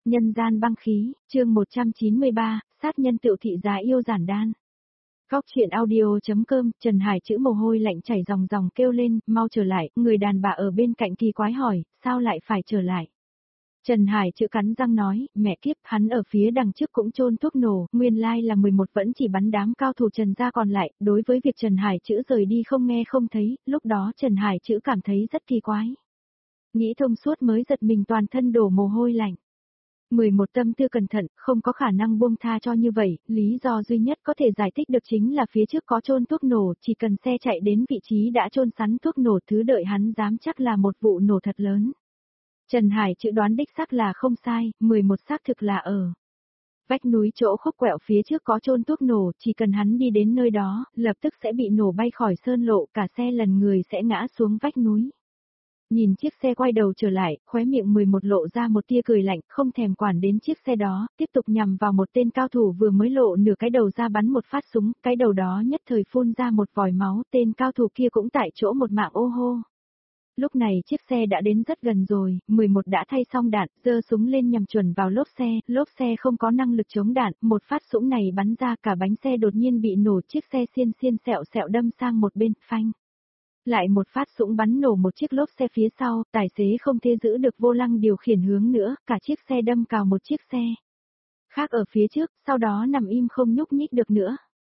Nhân gian băng khí, chương 193, sát nhân tựu thị giá yêu giản đan. Góc chuyện audio.com, Trần Hải chữ mồ hôi lạnh chảy ròng ròng kêu lên, mau trở lại, người đàn bà ở bên cạnh kỳ quái hỏi, sao lại phải trở lại? Trần Hải chữ cắn răng nói, mẹ kiếp, hắn ở phía đằng trước cũng chôn thuốc nổ, nguyên lai là 11 vẫn chỉ bắn đám cao thủ Trần gia còn lại, đối với việc Trần Hải chữ rời đi không nghe không thấy, lúc đó Trần Hải chữ cảm thấy rất kỳ quái. Nghĩ thông suốt mới giật mình toàn thân đổ mồ hôi lạnh. 11 tâm tư cẩn thận, không có khả năng buông tha cho như vậy, lý do duy nhất có thể giải thích được chính là phía trước có chôn thuốc nổ, chỉ cần xe chạy đến vị trí đã chôn sẵn thuốc nổ thứ đợi hắn dám chắc là một vụ nổ thật lớn. Trần Hải chữ đoán đích xác là không sai, 11 xác thực là ở vách núi chỗ khúc quẹo phía trước có chôn thuốc nổ, chỉ cần hắn đi đến nơi đó, lập tức sẽ bị nổ bay khỏi sơn lộ, cả xe lần người sẽ ngã xuống vách núi. Nhìn chiếc xe quay đầu trở lại, khóe miệng 11 lộ ra một tia cười lạnh, không thèm quản đến chiếc xe đó, tiếp tục nhằm vào một tên cao thủ vừa mới lộ nửa cái đầu ra bắn một phát súng, cái đầu đó nhất thời phun ra một vòi máu, tên cao thủ kia cũng tại chỗ một mạng ô hô. Lúc này chiếc xe đã đến rất gần rồi, 11 đã thay xong đạn, giơ súng lên nhằm chuẩn vào lốp xe không có năng lực chống đạn, một phát súng này bắn ra cả bánh xe đột nhiên bị nổ, chiếc xe xiên sẹo đâm sang một bên, phanh. Lại một phát súng bắn nổ một chiếc lốp xe phía sau, tài xế không thể giữ được vô lăng điều khiển hướng nữa, cả chiếc xe đâm cào một chiếc xe khác ở phía trước, sau đó nằm im không nhúc nhích được nữa.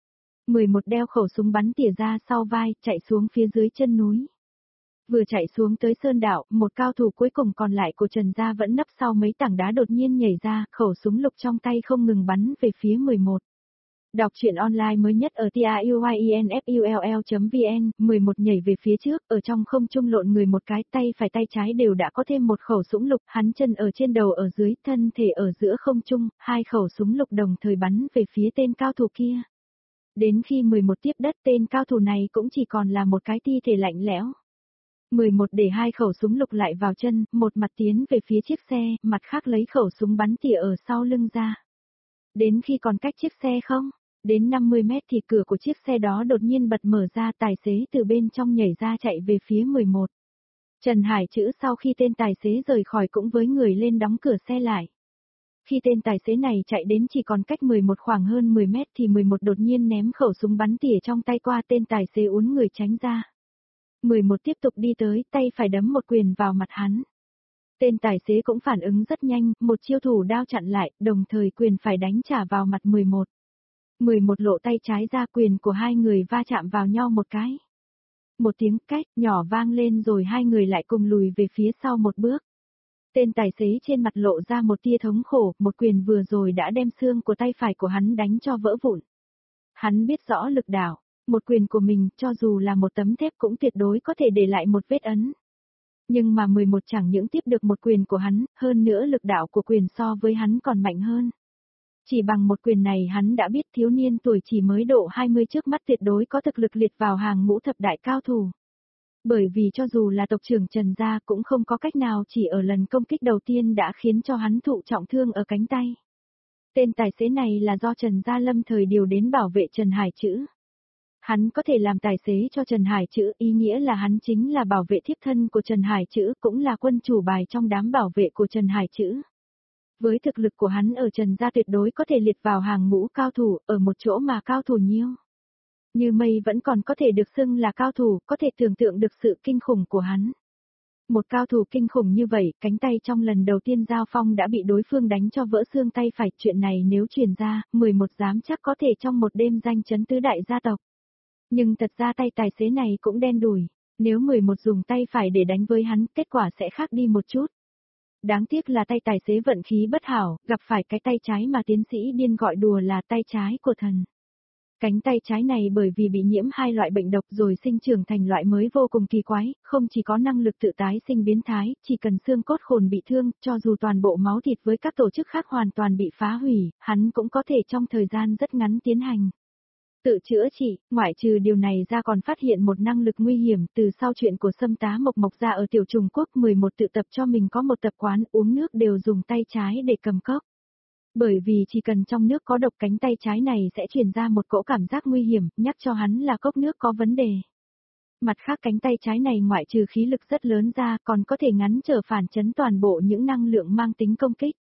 11 đeo khẩu súng bắn tỉa ra sau vai, chạy xuống phía dưới chân núi. Vừa chạy xuống tới sơn đạo, một cao thủ cuối cùng còn lại của Trần gia vẫn nấp sau mấy tảng đá đột nhiên nhảy ra, khẩu súng lục trong tay không ngừng bắn về phía 11. Đọc truyện online mới nhất ở tiuyinfull.vn, 11 nhảy về phía trước, ở trong không trung lộn người một cái, tay phải tay trái đều đã có thêm một khẩu súng lục, hắn chân ở trên đầu ở dưới, thân thể ở giữa không trung, hai khẩu súng lục đồng thời bắn về phía tên cao thủ kia. Đến khi 11 tiếp đất, tên cao thủ này cũng chỉ còn là một cái thi thể lạnh lẽo. 11 để hai khẩu súng lục lại vào chân, một mặt tiến về phía chiếc xe, mặt khác lấy khẩu súng bắn tỉa ở sau lưng ra. Đến khi còn cách chiếc xe không? Đến 50 mét thì cửa của chiếc xe đó đột nhiên bật mở ra, tài xế từ bên trong nhảy ra chạy về phía 11. Trần Hải chữ sau khi tên tài xế rời khỏi cũng với người lên đóng cửa xe lại. Khi tên tài xế này chạy đến chỉ còn cách 11 khoảng hơn 10 mét thì 11 đột nhiên ném khẩu súng bắn tỉa trong tay qua, tên tài xế uốn người tránh ra. 11 tiếp tục đi tới, tay phải đấm một quyền vào mặt hắn. Tên tài xế cũng phản ứng rất nhanh, một chiêu thủ đao chặn lại, đồng thời quyền phải đánh trả vào mặt 11. 11 lộ tay trái ra, quyền của hai người va chạm vào nhau một cái. Một tiếng két nhỏ vang lên rồi hai người lại cùng lùi về phía sau một bước. Tên tài xế trên mặt lộ ra một tia thống khổ, một quyền vừa rồi đã đem xương của tay phải của hắn đánh cho vỡ vụn. Hắn biết rõ lực đạo, một quyền của mình cho dù là một tấm thép cũng tuyệt đối có thể để lại một vết ấn. Nhưng mà 11 chẳng những tiếp được một quyền của hắn, hơn nữa lực đạo của quyền so với hắn còn mạnh hơn. Chỉ bằng một quyền này hắn đã biết thiếu niên tuổi chỉ mới độ 20 trước mắt tuyệt đối có thực lực liệt vào hàng ngũ thập đại cao thủ. Bởi vì cho dù là tộc trưởng Trần gia cũng không có cách nào chỉ ở lần công kích đầu tiên đã khiến cho hắn thụ trọng thương ở cánh tay. Tên tài xế này là do Trần gia lâm thời điều đến bảo vệ Trần Hải chữ. Hắn có thể làm tài xế cho Trần Hải chữ, ý nghĩa là hắn chính là bảo vệ thiếp thân của Trần Hải chữ, cũng là quân chủ bài trong đám bảo vệ của Trần Hải chữ. Với thực lực của hắn ở Trần gia tuyệt đối có thể liệt vào hàng ngũ cao thủ, ở một chỗ mà cao thủ nhiêu như mây vẫn còn có thể được xưng là cao thủ, có thể tưởng tượng được sự kinh khủng của hắn. Một cao thủ kinh khủng như vậy, cánh tay trong lần đầu tiên giao phong đã bị đối phương đánh cho vỡ xương tay phải, chuyện này nếu truyền ra, 11 dám chắc có thể trong một đêm danh chấn tứ đại gia tộc. Nhưng thật ra tay tài xế này cũng đen đủi, nếu 11 dùng tay phải để đánh với hắn, kết quả sẽ khác đi một chút. Đáng tiếc là tay tài xế vận khí bất hảo, gặp phải cái tay trái mà tiến sĩ điên gọi đùa là tay trái của thần. Cánh tay trái này bởi vì bị nhiễm hai loại bệnh độc rồi sinh trưởng thành loại mới vô cùng kỳ quái, không chỉ có năng lực tự tái sinh biến thái, chỉ cần xương cốt khồn bị thương, cho dù toàn bộ máu thịt với các tổ chức khác hoàn toàn bị phá hủy, hắn cũng có thể trong thời gian rất ngắn tiến hành tự chữa trị. Ngoại trừ điều này ra còn phát hiện một năng lực nguy hiểm, từ sau chuyện của Sâm Tá Mộc Mộc ra ở Tiểu Trùng Quốc, 11 tự tập cho mình có một tập quán uống nước đều dùng tay trái để cầm cốc. Bởi vì chỉ cần trong nước có độc, cánh tay trái này sẽ truyền ra một cỗ cảm giác nguy hiểm, nhắc cho hắn là cốc nước có vấn đề. Mặt khác cánh tay trái này ngoại trừ khí lực rất lớn ra còn có thể ngắn trở phản chấn toàn bộ những năng lượng mang tính công kích.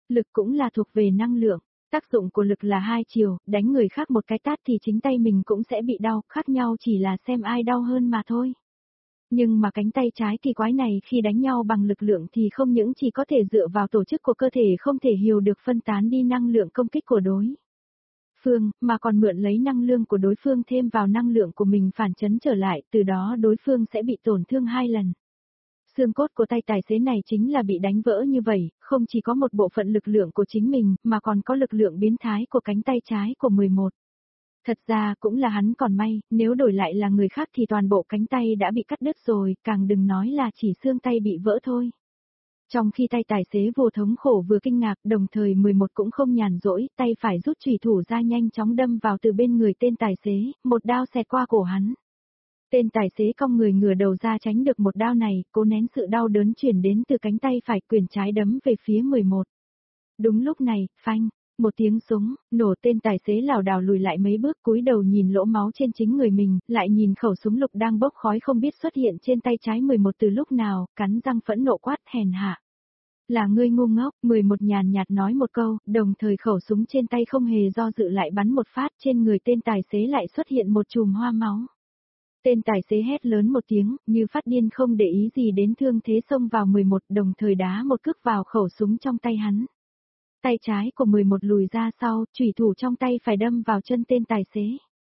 Lực cũng là thuộc về năng lượng. Tác dụng của lực là hai chiều, đánh người khác một cái tát thì chính tay mình cũng sẽ bị đau, khác nhau chỉ là xem ai đau hơn mà thôi. Nhưng mà cánh tay trái kỳ quái này khi đánh nhau bằng lực lượng thì không những chỉ có thể dựa vào tổ chức của cơ thể không thể hiểu được phân tán đi năng lượng công kích của đối phương, mà còn mượn lấy năng lượng của đối phương thêm vào năng lượng của mình phản chấn trở lại, từ đó đối phương sẽ bị tổn thương 2 lần. Xương cốt của tay tài xế này chính là bị đánh vỡ như vậy, không chỉ có một bộ phận lực lượng của chính mình, mà còn có lực lượng biến thái của cánh tay trái của 11. Thật ra cũng là hắn còn may, nếu đổi lại là người khác thì toàn bộ cánh tay đã bị cắt đứt rồi, càng đừng nói là chỉ xương tay bị vỡ thôi. Trong khi tay tài xế vô thống khổ vừa kinh ngạc, đồng thời 11 cũng không nhàn rỗi, tay phải rút chùy thủ ra nhanh chóng đâm vào từ bên người tên tài xế, một đao xẹt qua cổ hắn. Tên tài xế cong người ngửa đầu ra tránh được một đao này, cố nén sự đau đớn truyền đến từ cánh tay phải, quyền trái đấm về phía 11. Đúng lúc này, phanh, một tiếng súng, nổ, tên tài xế lảo đảo lùi lại mấy bước, cúi đầu nhìn lỗ máu trên chính người mình, lại nhìn khẩu súng lục đang bốc khói không biết xuất hiện trên tay trái 11 từ lúc nào, cắn răng phẫn nộ quát hèn hạ. Là ngươi ngu ngốc, 11 nhàn nhạt nói một câu, đồng thời khẩu súng trên tay không hề do dự lại bắn một phát, trên người tên tài xế lại xuất hiện một chùm hoa máu. Tên tài xế hét lớn một tiếng, như phát điên không để ý gì đến thương thế xông vào 11, đồng thời đá một cước vào khẩu súng trong tay hắn. Tay trái của 11 lùi ra sau, chủy thủ trong tay phải đâm vào chân tên tài xế.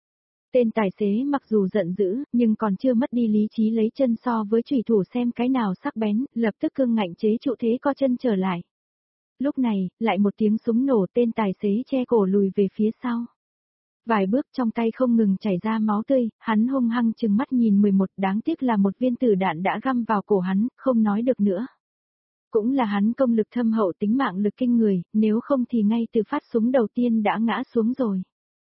Tên tài xế mặc dù giận dữ, nhưng còn chưa mất đi lý trí lấy chân so với chủy thủ xem cái nào sắc bén, lập tức cương ngạnh chế trụ thế co chân trở lại. Lúc này, lại một tiếng súng nổ, tên tài xế che cổ lùi về phía sau. Vài bước trong tay không ngừng chảy ra máu tươi, hắn hung hăng trừng mắt nhìn 11, đáng tiếc là một viên tử đạn đã găm vào cổ hắn, không nói được nữa. Cũng là hắn công lực thâm hậu tính mạng lực kinh người, nếu không thì ngay từ phát súng đầu tiên đã ngã xuống rồi.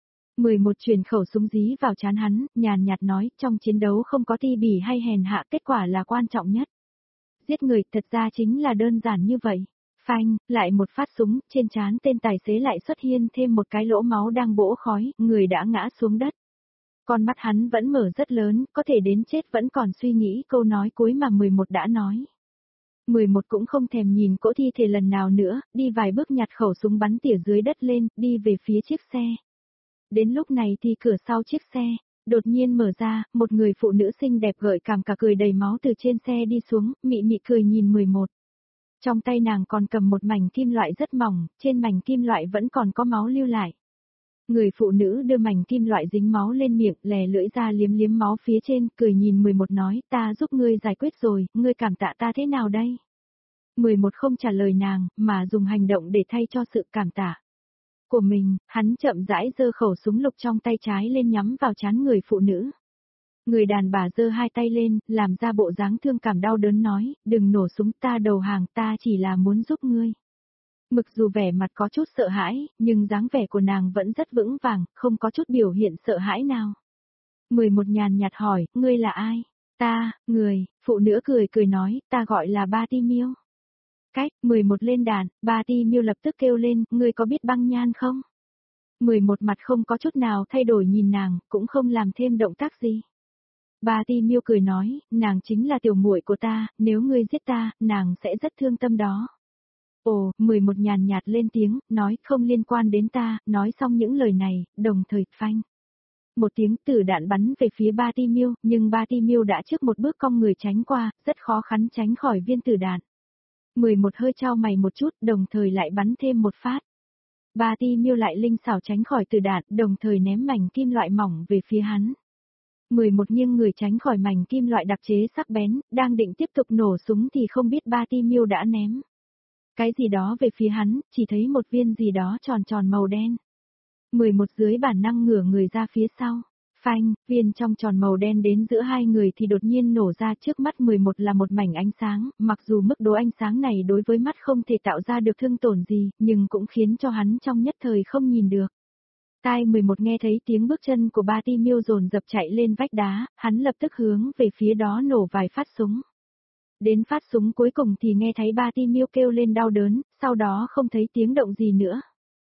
11 truyền khẩu súng dí vào trán hắn, nhàn nhạt nói, trong chiến đấu không có ti bỉ hay hèn hạ, kết quả là quan trọng nhất. Giết người thật ra chính là đơn giản như vậy. Phanh, lại một phát súng, trên trán tên tài xế lại xuất hiện thêm một cái lỗ máu đang bỗ khói, người đã ngã xuống đất. Con mắt hắn vẫn mở rất lớn, có thể đến chết vẫn còn suy nghĩ câu nói cuối mà 11 đã nói. 11 cũng không thèm nhìn cỗ thi thể lần nào nữa, đi vài bước nhặt khẩu súng bắn tỉa dưới đất lên, đi về phía chiếc xe. Đến lúc này thì cửa sau chiếc xe, đột nhiên mở ra, một người phụ nữ xinh đẹp gợi cảm cả cười đầy máu từ trên xe đi xuống, mị mị cười nhìn 11. Trong tay nàng còn cầm một mảnh kim loại rất mỏng, trên mảnh kim loại vẫn còn có máu lưu lại. Người phụ nữ đưa mảnh kim loại dính máu lên miệng, lè lưỡi ra liếm liếm máu phía trên, cười nhìn 11 nói, ta giúp ngươi giải quyết rồi, ngươi cảm tạ ta thế nào đây? 11 không trả lời nàng, mà dùng hành động để thay cho sự cảm tạ của mình, hắn chậm rãi giơ khẩu súng lục trong tay trái lên nhắm vào trán người phụ nữ. Người đàn bà giơ hai tay lên, làm ra bộ dáng thương cảm đau đớn nói, đừng nổ súng, ta đầu hàng, ta chỉ là muốn giúp ngươi. Mặc dù vẻ mặt có chút sợ hãi, nhưng dáng vẻ của nàng vẫn rất vững vàng, không có chút biểu hiện sợ hãi nào. 11 nhàn nhạt hỏi, ngươi là ai? Ta, người, phụ nữ cười cười nói, ta gọi là Bartimeo. Cách, 11 lên đàn, Bartimeo lập tức kêu lên, ngươi có biết băng nhan không? 11 mặt không có chút nào thay đổi nhìn nàng, cũng không làm thêm động tác gì. Bartimeo cười nói, nàng chính là tiểu muội của ta, nếu ngươi giết ta, nàng sẽ rất thương tâm đó. Ồ, 11 nhàn nhạt lên tiếng, nói không liên quan đến ta, nói xong những lời này, đồng thời, phanh. Một tiếng tử đạn bắn về phía Bartimeo, nhưng Bartimeo đã trước một bước cong người tránh qua, rất khó khăn tránh khỏi viên tử đạn. 11 hơi chau mày một chút, đồng thời lại bắn thêm một phát. Bartimeo lại linh xảo tránh khỏi tử đạn, đồng thời ném mảnh kim loại mỏng về phía hắn. 11 nghiêng người tránh khỏi mảnh kim loại đặc chế sắc bén, đang định tiếp tục nổ súng thì không biết Bartimeo đã ném cái gì đó về phía hắn, chỉ thấy một viên gì đó tròn tròn màu đen. 11 dưới bản năng ngửa người ra phía sau. Phanh, viên trong tròn màu đen đến giữa hai người thì đột nhiên nổ ra, trước mắt 11 là một mảnh ánh sáng, mặc dù mức độ ánh sáng này đối với mắt không thể tạo ra được thương tổn gì, nhưng cũng khiến cho hắn trong nhất thời không nhìn được. Tai 11 nghe thấy tiếng bước chân của Bartimeo dồn dập chạy lên vách đá, hắn lập tức hướng về phía đó nổ vài phát súng. Đến phát súng cuối cùng thì nghe thấy Bartimeo kêu lên đau đớn, sau đó không thấy tiếng động gì nữa.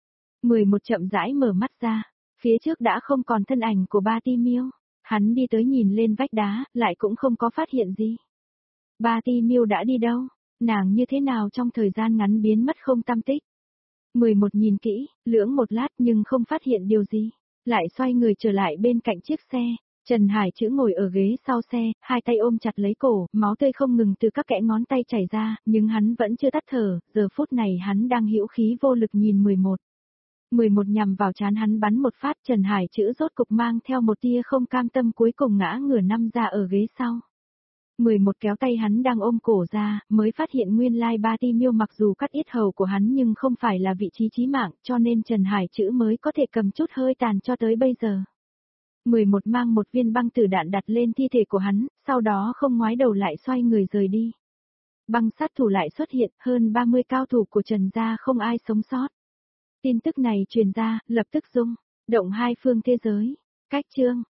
11 chậm rãi mở mắt ra, phía trước đã không còn thân ảnh của Bartimeo. Hắn đi tới nhìn lên vách đá, lại cũng không có phát hiện gì. Bartimeo đã đi đâu? Nàng như thế nào trong thời gian ngắn biến mất không tăm tích? 11 nhìn kỹ, lưỡng một lát nhưng không phát hiện điều gì. Lại xoay người trở lại bên cạnh chiếc xe. Trần Hải Chữ ngồi ở ghế sau xe, hai tay ôm chặt lấy cổ, máu tươi không ngừng từ các kẽ ngón tay chảy ra, nhưng hắn vẫn chưa tắt thở, giờ phút này hắn đang hữu khí vô lực nhìn 11. 11 nhằm vào trán hắn bắn một phát, Trần Hải Chữ rốt cục mang theo một tia không cam tâm cuối cùng ngã ngửa nằm ra ở ghế sau. 11 kéo tay hắn đang ôm cổ ra, mới phát hiện nguyên lai ba ti miêu mặc dù cắt yết hầu của hắn nhưng không phải là vị trí chí mạng, cho nên Trần Hải Chữ mới có thể cầm chút hơi tàn cho tới bây giờ. 11 mang một viên băng tử đạn đặt lên thi thể của hắn, sau đó không ngoái đầu lại xoay người rời đi. Băng sát thủ lại xuất hiện, hơn 30 cao thủ của Trần gia không ai sống sót. Tin tức này truyền ra, lập tức rung động hai phương thế giới. Cách chương